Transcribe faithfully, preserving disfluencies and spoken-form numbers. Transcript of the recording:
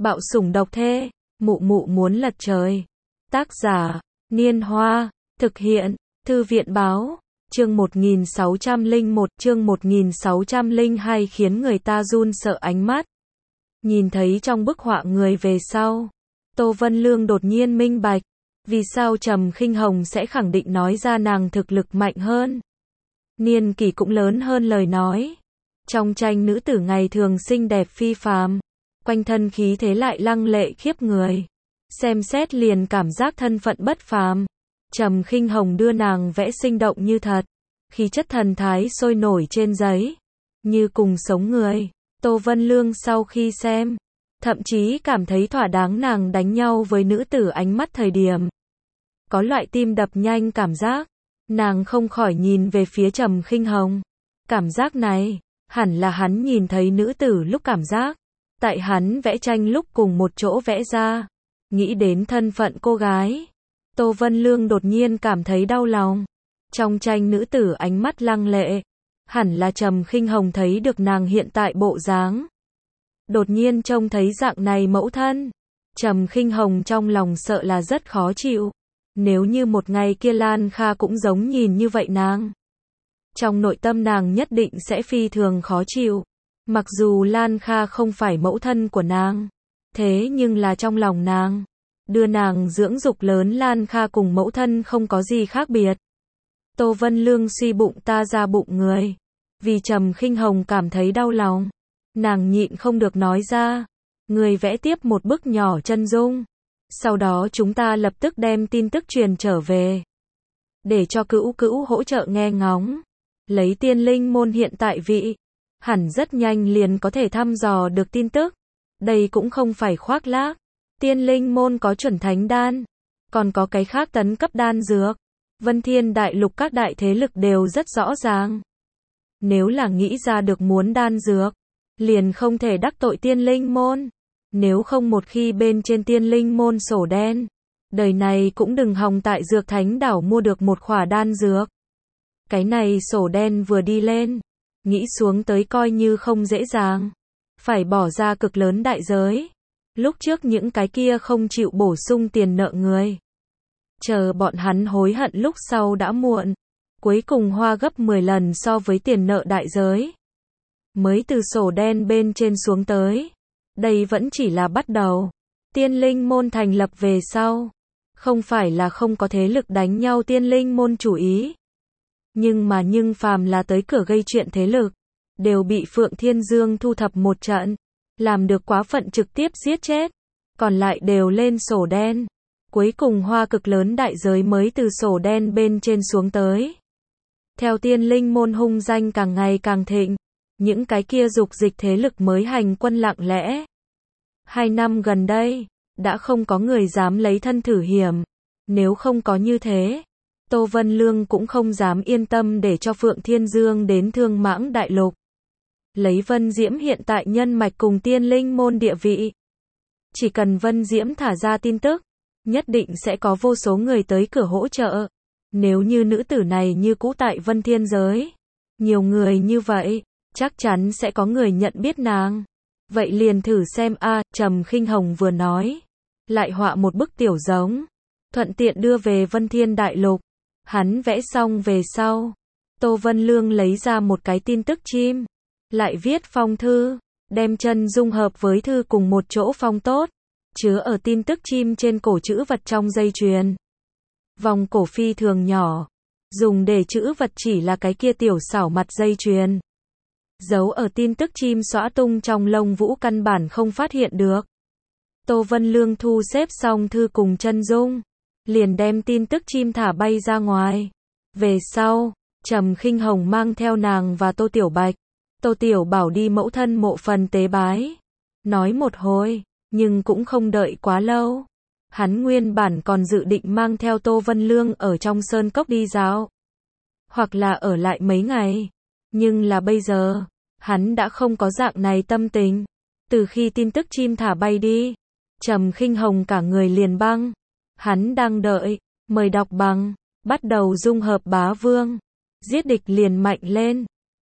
Bạo sủng độc thê, mụ mụ muốn lật trời. Tác giả, Niên Hoa, thực hiện, Thư viện Báo, chương một nghìn sáu trăm lẻ một, chương một nghìn sáu trăm lẻ hai khiến người ta run sợ ánh mắt. Nhìn thấy trong bức họa người về sau, Tô Vân Lương đột nhiên minh bạch, vì sao Trầm Khinh Hồng sẽ khẳng định nói ra nàng thực lực mạnh hơn. Niên kỷ cũng lớn hơn lời nói. Trong tranh nữ tử ngày thường xinh đẹp phi phàm, quanh thân khí thế lại lăng lệ khiếp người. Xem xét liền cảm giác thân phận bất phàm. Trầm Khinh Hồng đưa nàng vẽ sinh động như thật, khí chất thần thái sôi nổi trên giấy, như cùng sống người. Tô Vân Lương sau khi xem, thậm chí cảm thấy thỏa đáng nàng đánh nhau với nữ tử ánh mắt thời điểm. Có loại tim đập nhanh cảm giác, nàng không khỏi nhìn về phía Trầm Khinh Hồng. Cảm giác này, hẳn là hắn nhìn thấy nữ tử lúc cảm giác, tại hắn vẽ tranh lúc cùng một chỗ vẽ ra. Nghĩ đến thân phận cô gái, Tô Vân Lương đột nhiên cảm thấy đau lòng. Trong tranh nữ tử ánh mắt lăng lệ, hẳn là Trầm Khinh Hồng thấy được nàng hiện tại bộ dáng. Đột nhiên trông thấy dạng này mẫu thân, Trầm Khinh Hồng trong lòng sợ là rất khó chịu. Nếu như một ngày kia Lan Kha cũng giống nhìn như vậy nàng, trong nội tâm nàng nhất định sẽ phi thường khó chịu. Mặc dù Lan Kha không phải mẫu thân của nàng, thế nhưng là trong lòng nàng, đưa nàng dưỡng dục lớn Lan Kha cùng mẫu thân không có gì khác biệt. Tô Vân Lương suy bụng ta ra bụng người, vì Trầm Khinh Hồng cảm thấy đau lòng, nàng nhịn không được nói ra, người vẽ tiếp một bức nhỏ chân dung, sau đó chúng ta lập tức đem tin tức truyền trở về, để cho Cữu Cữu hỗ trợ nghe ngóng. Lấy tiên linh môn hiện tại vị, hẳn rất nhanh liền có thể thăm dò được tin tức. Đây cũng không phải khoác lác, tiên linh môn có chuẩn thánh đan, còn có cái khác tấn cấp đan dược. Vân Thiên Đại Lục các đại thế lực đều rất rõ ràng. Nếu là nghĩ ra được muốn đan dược, liền không thể đắc tội tiên linh môn. Nếu không một khi bên trên tiên linh môn sổ đen, đời này cũng đừng hòng tại Dược Thánh Đảo mua được một khỏa đan dược. Cái này sổ đen vừa đi lên, nghĩ xuống tới coi như không dễ dàng, phải bỏ ra cực lớn đại giới. Lúc trước những cái kia không chịu bổ sung tiền nợ người, chờ bọn hắn hối hận lúc sau đã muộn. Cuối cùng hoa gấp mười lần so với tiền nợ đại giới, mới từ sổ đen bên trên xuống tới. Đây vẫn chỉ là bắt đầu. Tiên linh môn thành lập về sau, không phải là không có thế lực đánh nhau tiên linh môn chủ ý. Nhưng mà nhưng phàm là tới cửa gây chuyện thế lực, đều bị Phượng Thiên Dương thu thập một trận, làm được quá phận trực tiếp giết chết, còn lại đều lên sổ đen. Cuối cùng hoa cực lớn đại giới mới từ sổ đen bên trên xuống tới. Theo tiên linh môn hung danh càng ngày càng thịnh, những cái kia dục dịch thế lực mới hành quân lặng lẽ. Hai năm gần đây, đã không có người dám lấy thân thử hiểm. Nếu không có như thế, Tô Vân Lương cũng không dám yên tâm để cho Phượng Thiên Dương đến Thương Mãng Đại Lục. Lấy Vân Diễm hiện tại nhân mạch cùng tiên linh môn địa vị, chỉ cần Vân Diễm thả ra tin tức, nhất định sẽ có vô số người tới cửa hỗ trợ. Nếu như nữ tử này như cũ tại Vân Thiên giới, nhiều người như vậy, chắc chắn sẽ có người nhận biết nàng. Vậy liền thử xem a. À, Trầm Khinh Hồng vừa nói, lại họa một bức tiểu giống, thuận tiện đưa về Vân Thiên Đại Lục. Hắn vẽ xong về sau, Tô Vân Lương lấy ra một cái tin tức chim, lại viết phong thư, đem chân dung hợp với thư cùng một chỗ phong tốt, chứa ở tin tức chim trên cổ chữ vật trong dây chuyền. Vòng cổ phi thường nhỏ, dùng để chữ vật chỉ là cái kia tiểu xảo mặt dây chuyền. Giấu ở tin tức chim xõa tung trong lông vũ căn bản không phát hiện được. Tô Vân Lương thu xếp xong thư cùng chân dung, liền đem tin tức chim thả bay ra ngoài. Về sau, Trầm Khinh Hồng mang theo nàng và Tô Tiểu Bạch, Tô Tiểu Bảo đi mẫu thân mộ phần tế bái. Nói một hồi, nhưng cũng không đợi quá lâu. Hắn nguyên bản còn dự định mang theo Tô Vân Lương ở trong sơn cốc đi dạo, hoặc là ở lại mấy ngày. Nhưng là bây giờ, hắn đã không có dạng này tâm tình. Từ khi tin tức chim thả bay đi, Trầm Khinh Hồng cả người liền băng. Hắn đang đợi, mời đọc bằng, bắt đầu dung hợp bá vương. Giết địch liền mạnh lên.